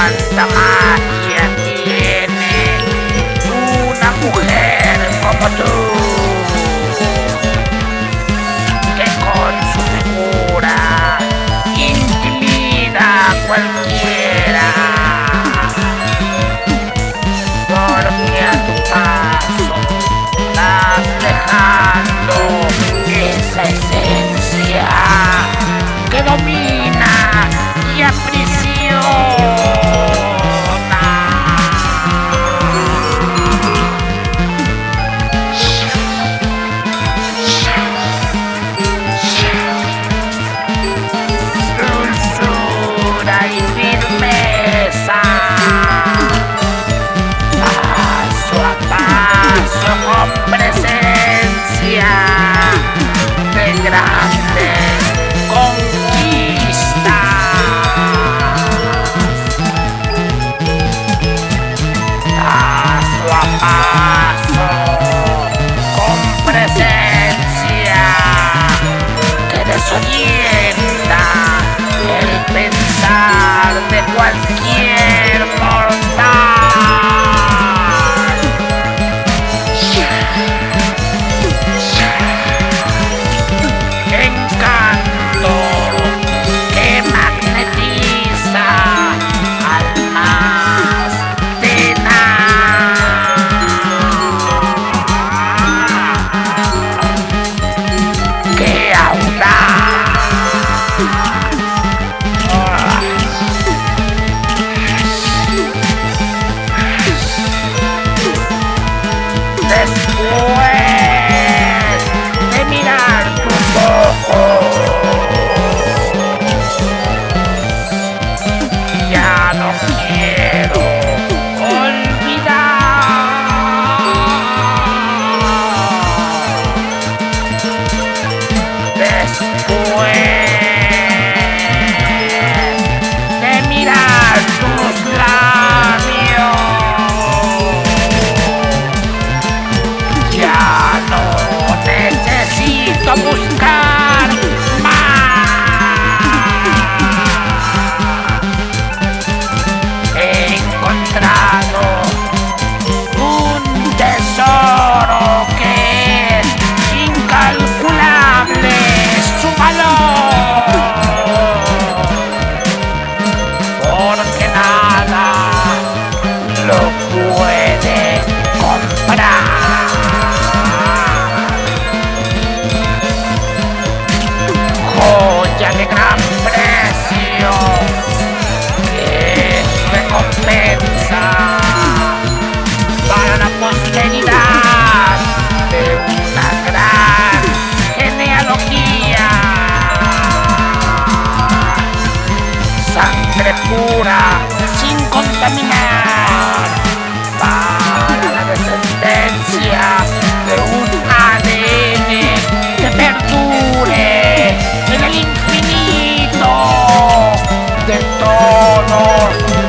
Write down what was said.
cuánta magia tiene una mujer como tú, que con su figura intimida a cualquiera, porque a tu paso estás dejando esa esencia que domina y aprisiona. Dulzura y firmeza, paso a paso con presencia de grandes conquistas. Paso a paso con presencia que desorienta el pensar de cualquier mortal. Encanto que magnetiza almas tenaz. ¡Qué audaz! Después de mirar tus ojos, ya no quiero olvidar. Después de mirar tus labios, ya no necesito buscar más. He encontrado un tesoro que es incalculable su valor, porque nada lo puede comprar. Joya de gran precio, que es recompensa para la posteridad de una gran genealogía. Sangre pura, sin contaminar, para la descendencia de un ADN que perdure en el infinito de todos